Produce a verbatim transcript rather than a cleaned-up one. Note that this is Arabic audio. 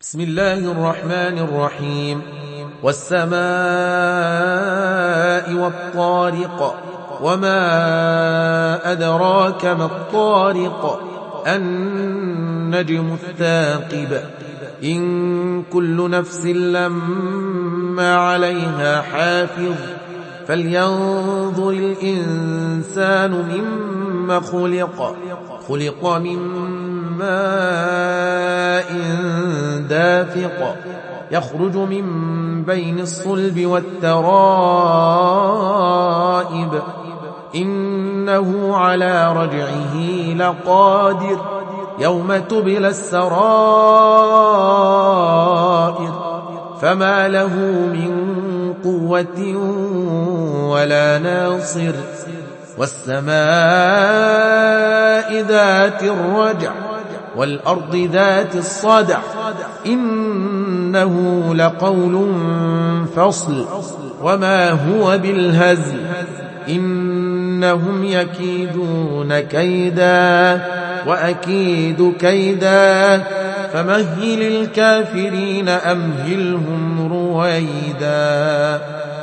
بسم الله الرحمن الرحيم. والسماء والطارق وما أدراك ما الطارق النجم الثاقب إن كل نفس لما عليها حافظ فلينظر الإنسان مما خلق خلق من ماء دافق يخرج من بين الصلب والترائب إنه على رجعه لقادر يوم تبلى السرائر فما له من قوة ولا ناصر والسماء ذات الرجع والأرض ذات الصدع إنه لقول فصل وما هو بالهزل إنهم يكيدون كيدا وأكيد كيدا فمهل الكافرين أمهلهم رويدا.